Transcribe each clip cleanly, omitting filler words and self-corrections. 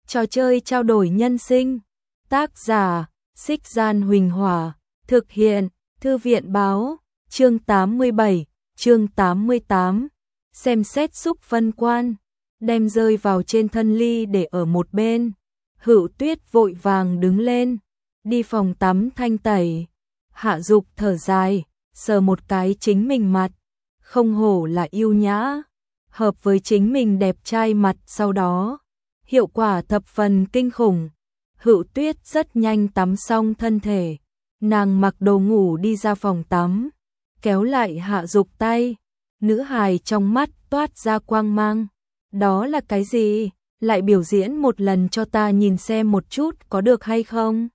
Trò chơi trao đổi nhân sinh. Tác giả, Xích Gian Huỳnh Hỏa. Thực hiện, Thư viện Báo. Chương 87, chương 88. Xem xét xúc vân quan. Đem rơi vào trên thân ly để ở một bên. Hữu Tuyết vội vàng đứng lên. Đi phòng tắm thanh tẩy. Hạ Dục thở dài, sờ một cái chính mình mặt. Không hổ là yêu nhã. Hợp với chính mình đẹp trai mặt sau đó. Hiệu quả thập phần kinh khủng. Hữu Tuyết rất nhanh tắm xong thân thể. Nàng mặc đồ ngủ đi ra phòng tắm. Kéo lại Hạ Dục tay. Nữ hài trong mắt toát ra quang mang. Đó là cái gì? Lại biểu diễn một lần cho ta nhìn xem một chút có được hay không?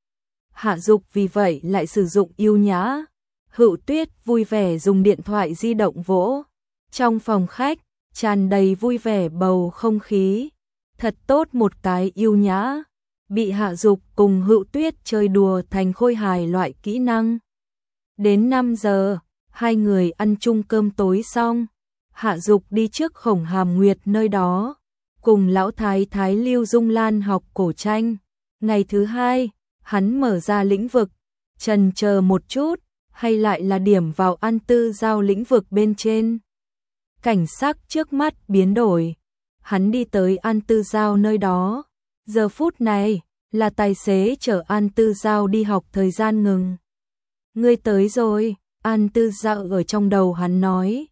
Hạ Dục vì vậy lại sử dụng yêu nhã. Hữu Tuyết vui vẻ dùng điện thoại di động vỗ. Trong phòng khách, tràn đầy vui vẻ bầu không khí. Thật tốt một cái yêu nhã. Bị Hạ Dục cùng Hữu Tuyết chơi đùa thành khôi hài loại kỹ năng. Đến 5 giờ, hai người ăn chung cơm tối xong. Hạ Dục đi trước Khổng Hàm Nguyệt nơi đó. Cùng lão thái thái Lưu Dung Lan học cổ tranh. Ngày thứ hai, hắn mở ra lĩnh vực. Chần chờ một chút, hay lại là điểm vào An Tư Giao lĩnh vực bên trên. Cảnh sắc trước mắt biến đổi. Hắn đi tới An Tư Giao nơi đó. Giờ phút này, là tài xế chở An Tư Giao đi học thời gian ngừng. Ngươi tới rồi, An Tư Giao ở trong đầu hắn nói.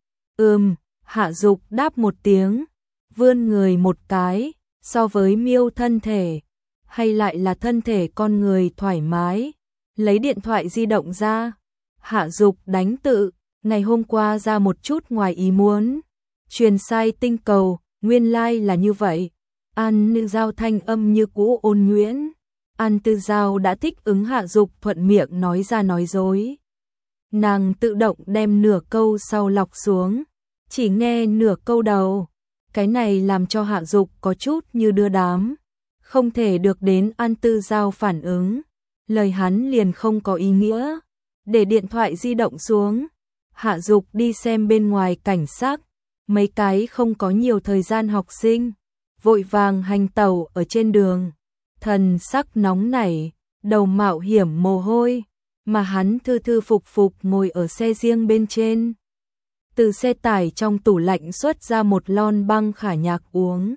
Hạ Dục đáp một tiếng. Vươn người một cái, so với miêu thân thể. Hay lại là thân thể con người thoải mái. Lấy điện thoại di động ra. Hạ Dục đánh tự, ngày hôm qua ra một chút ngoài ý muốn. Truyền sai tinh cầu, nguyên lai là như vậy. An Tư Giao thanh âm như cũ ôn nhuyễn. An Tư Giao đã thích ứng Hạ Dục thuận miệng nói ra nói dối. Nàng tự động đem nửa câu sau lọc xuống. Chỉ nghe nửa câu đầu. Cái này làm cho Hạ Dục có chút như đưa đám. Không thể được đến An Tư Giao phản ứng. Lời hắn liền không có ý nghĩa. Để điện thoại di động xuống. Hạ Dục đi xem bên ngoài cảnh sắc. Mấy cái không có nhiều thời gian học sinh. Vội vàng hành tẩu ở trên đường. Thần sắc nóng nảy. Đầu mạo hiểm mồ hôi. Mà hắn thư thư phục phục ngồi ở xe riêng bên trên. Từ xe tải trong tủ lạnh xuất ra một lon băng khả nhạc uống.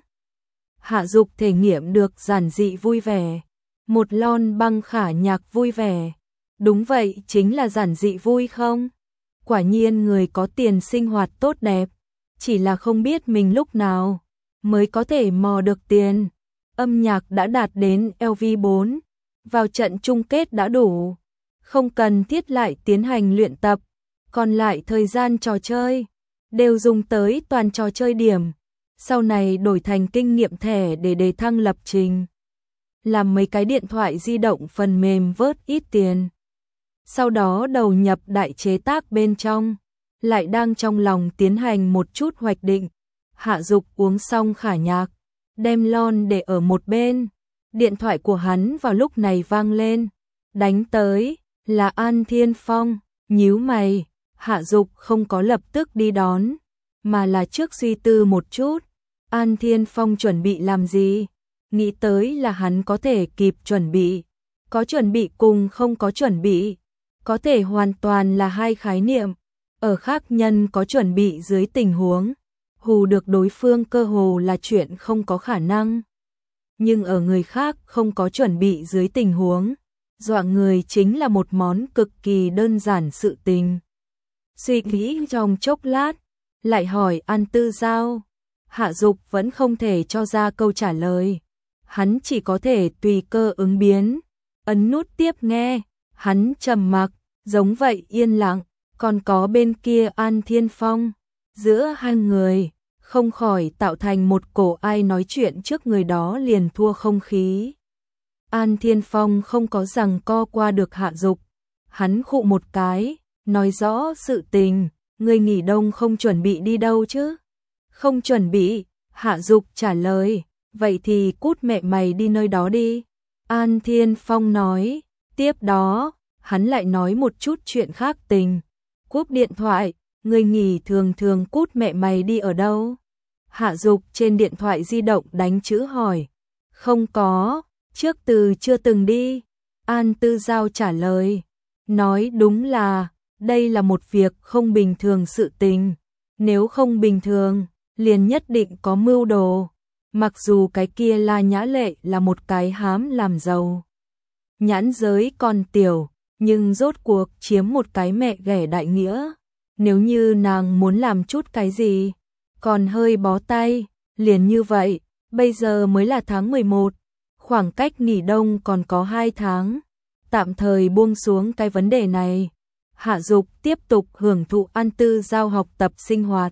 Hạ Dục thể nghiệm được giản dị vui vẻ. Một lon băng khả nhạc vui vẻ. Đúng vậy, chính là giản dị vui không? Quả nhiên người có tiền sinh hoạt tốt đẹp. Chỉ là không biết mình lúc nào mới có thể mò được tiền. Âm nhạc đã đạt đến LV4. Vào trận chung kết đã đủ. Không cần thiết lại tiến hành luyện tập. Còn lại thời gian trò chơi đều dùng tới toàn trò chơi điểm. Sau này đổi thành kinh nghiệm thẻ để đề thăng lập trình. Làm mấy cái điện thoại di động phần mềm vớt ít tiền. Sau đó đầu nhập đại chế tác bên trong. Lại đang trong lòng tiến hành một chút hoạch định. Hạ Dục uống xong khả nhạc. Đem lon để ở một bên. Điện thoại của hắn vào lúc này vang lên. Đánh tới là An Thiên Phong. Nhíu mày. Hạ Dục không có lập tức đi đón. Mà là trước suy tư một chút. An Thiên Phong chuẩn bị làm gì? Nghĩ tới là hắn có thể kịp chuẩn bị. Có chuẩn bị cùng không có chuẩn bị. Có thể hoàn toàn là hai khái niệm. Ở khác nhân có chuẩn bị dưới tình huống. Hù được đối phương cơ hồ là chuyện không có khả năng. Nhưng ở người khác không có chuẩn bị dưới tình huống. Dọa người chính là một món cực kỳ đơn giản sự tình. Suy nghĩ trong chốc lát. Lại hỏi An Tư Giao. Hạ Dục vẫn không thể cho ra câu trả lời. Hắn chỉ có thể tùy cơ ứng biến. Ấn nút tiếp nghe. Hắn trầm mặc, giống vậy yên lặng. Còn có bên kia An Thiên Phong. Giữa hai người, không khỏi tạo thành một cổ ai nói chuyện trước người đó liền thua không khí. An Thiên Phong không có giằng co qua được Hạ Dục. Hắn khụ một cái, nói rõ sự tình. Người nghỉ đông không chuẩn bị đi đâu chứ? Không chuẩn bị, Hạ Dục trả lời. Vậy thì cút mẹ mày đi nơi đó đi. An Thiên Phong nói. Tiếp đó, hắn lại nói một chút chuyện khác tình. Cúp điện thoại, người nghỉ thường thường cút mẹ mày đi ở đâu? Hạ Dục trên điện thoại di động đánh chữ hỏi. Không có, trước từ chưa từng đi. An Tư Giao trả lời. Nói đúng là, đây là một việc không bình thường sự tình. Nếu không bình thường, liền nhất định có mưu đồ. Mặc dù cái kia La Nhã Lệ là một cái hám làm giàu. Nhãn giới còn tiểu, nhưng rốt cuộc chiếm một cái mẹ ghẻ đại nghĩa. Nếu như nàng muốn làm chút cái gì, còn hơi bó tay, liền như vậy, bây giờ mới là tháng 11, khoảng cách nghỉ đông còn có 2 tháng. Tạm thời buông xuống cái vấn đề này, Hạ Dục tiếp tục hưởng thụ An Tư Giao học tập sinh hoạt.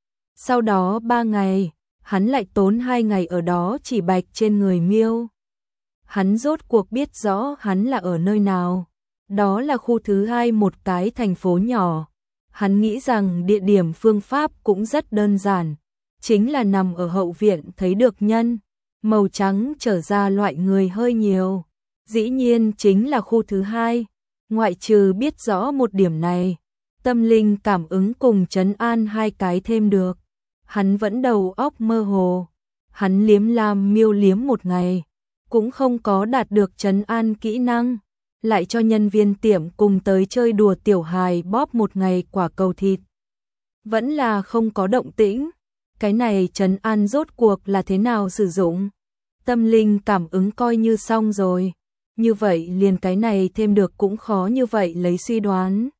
Sau đó 3 ngày, hắn lại tốn 2 ngày ở đó chỉ bạch trên người Miêu. Hắn rốt cuộc biết rõ hắn là ở nơi nào. Đó là khu thứ 2 một cái thành phố nhỏ. Hắn nghĩ rằng địa điểm phương pháp cũng rất đơn giản. Chính là nằm ở hậu viện thấy được nhân. Màu trắng trở ra loại người hơi nhiều. Dĩ nhiên chính là khu thứ 2. Ngoại trừ biết rõ một điểm này. Tâm linh cảm ứng cùng trấn an hai cái thêm được. Hắn vẫn đầu óc mơ hồ. Hắn liếm Lam Miêu liếm một ngày. Cũng không có đạt được trấn an kỹ năng. Lại cho nhân viên tiệm cùng tới chơi đùa tiểu hài bóp một ngày quả cầu thịt. Vẫn là không có động tĩnh. Cái này trấn an rốt cuộc là thế nào sử dụng? Tâm linh cảm ứng coi như xong rồi. Như vậy liền cái này thêm được cũng khó như vậy lấy suy đoán.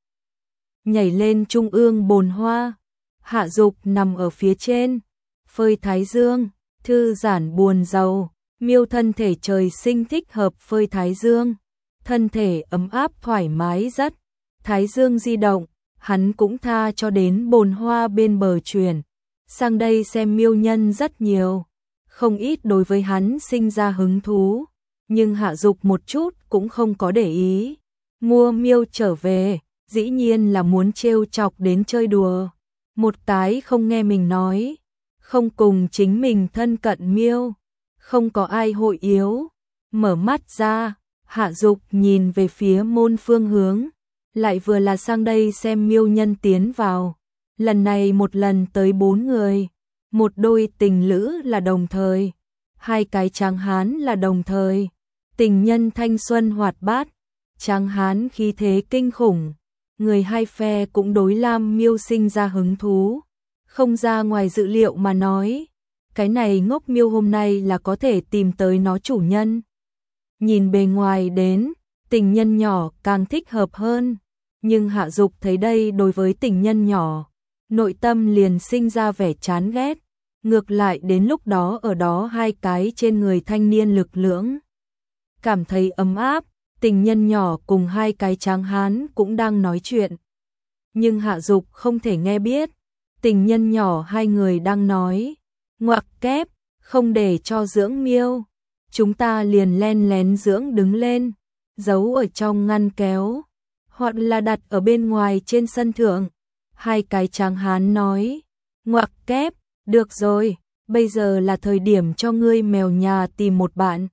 Nhảy lên trung ương bồn hoa. Hạ Dục nằm ở phía trên. Phơi thái dương, thư giãn buồn rầu. Miêu thân thể trời sinh thích hợp phơi thái dương. Thân thể ấm áp thoải mái rất. Thái dương di động, hắn cũng tha cho đến bồn hoa bên bờ chuyển. Sang đây xem miêu nhân rất nhiều. Không ít đối với hắn sinh ra hứng thú. Nhưng Hạ Dục một chút cũng không có để ý. Mua miêu trở về, dĩ nhiên là muốn trêu chọc đến chơi đùa. Một cái không nghe mình nói. Không cùng chính mình thân cận miêu. Không có ai hội yếu. Mở mắt ra, Hạ Dục nhìn về phía môn phương hướng. Lại vừa là sang đây xem miêu nhân tiến vào. Lần này một lần tới 4 người. Một đôi tình lữ là đồng thời. 2 cái tráng hán là đồng thời. Tình nhân thanh xuân hoạt bát. Tráng hán khí thế kinh khủng. Người hai phe cũng đối Lam Miêu sinh ra hứng thú. Không ra ngoài dự liệu mà nói. Cái này ngốc miêu hôm nay là có thể tìm tới nó chủ nhân. Nhìn bề ngoài đến, tình nhân nhỏ càng thích hợp hơn. Nhưng Hạ Dục thấy đây đối với tình nhân nhỏ, nội tâm liền sinh ra vẻ chán ghét. Ngược lại đến lúc đó ở đó 2 cái trên người thanh niên lực lưỡng. Cảm thấy ấm áp, tình nhân nhỏ cùng 2 cái tráng hán cũng đang nói chuyện. Nhưng Hạ Dục không thể nghe biết. Tình nhân nhỏ 2 người đang nói. Ngoặc kép, không để cho dưỡng miêu. Chúng ta liền len lén dưỡng đứng lên, giấu ở trong ngăn kéo, hoặc là đặt ở bên ngoài trên sân thượng. 2 cái tráng hán nói, ngoặc kép, được rồi, bây giờ là thời điểm cho ngươi mèo nhà tìm một bạn.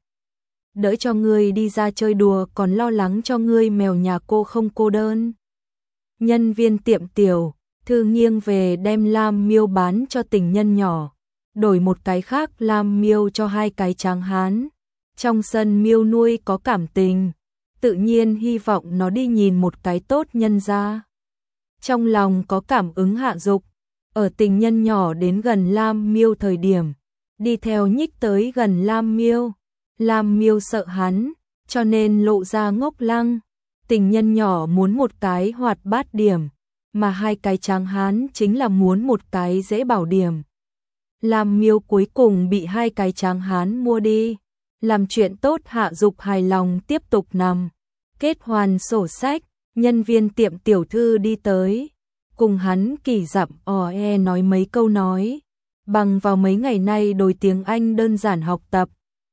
Đỡ cho ngươi đi ra chơi đùa còn lo lắng cho ngươi mèo nhà cô không cô đơn. Nhân viên tiệm tiểu, thư nghiêng về đem Lam Miêu bán cho tình nhân nhỏ. Đổi một cái khác Lam Miêu cho 2 cái tráng hán. Trong sân miêu nuôi có cảm tình, tự nhiên hy vọng nó đi nhìn một cái tốt nhân ra. Trong lòng có cảm ứng Hạ Dục, ở tình nhân nhỏ đến gần Lam Miêu thời điểm, đi theo nhích tới gần Lam Miêu. Lam Miêu sợ hắn, cho nên lộ ra ngốc lăng. Tình nhân nhỏ muốn một cái hoạt bát điểm, mà 2 cái tráng hán chính là muốn một cái dễ bảo điểm. Lam Miêu cuối cùng bị 2 cái tráng hán mua đi. Làm chuyện tốt Hạ Dục hài lòng tiếp tục nằm. Kết hoàn sổ sách, nhân viên tiệm tiểu thư đi tới. Cùng hắn kỳ dặm nói mấy câu nói. Bằng vào mấy ngày nay đối tiếng Anh đơn giản học tập.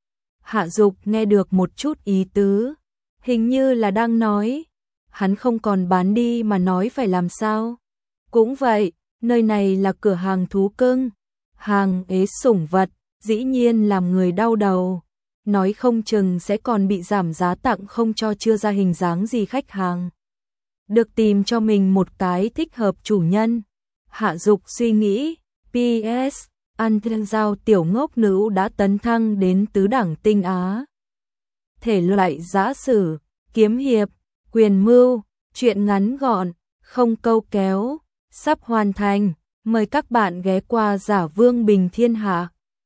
Hạ Dục nghe được một chút ý tứ. Hình như là đang nói. Hắn không còn bán đi mà nói phải làm sao. Cũng vậy, nơi này là cửa hàng thú cưng. Hàng ế sủng vật, dĩ nhiên làm người đau đầu. Nói không chừng sẽ còn bị giảm giá tặng không cho chưa ra hình dáng gì khách hàng. Được tìm cho mình một cái thích hợp chủ nhân. Hạ Dục suy nghĩ, PS, An Giao tiểu ngốc nữ đã tấn thăng đến tứ đẳng tinh Á. Thể loại giã sử, kiếm hiệp, quyền mưu, truyện ngắn gọn, không câu kéo, sắp hoàn thành. Mời các bạn ghé qua Giả Vương Bình Thiên Hạ.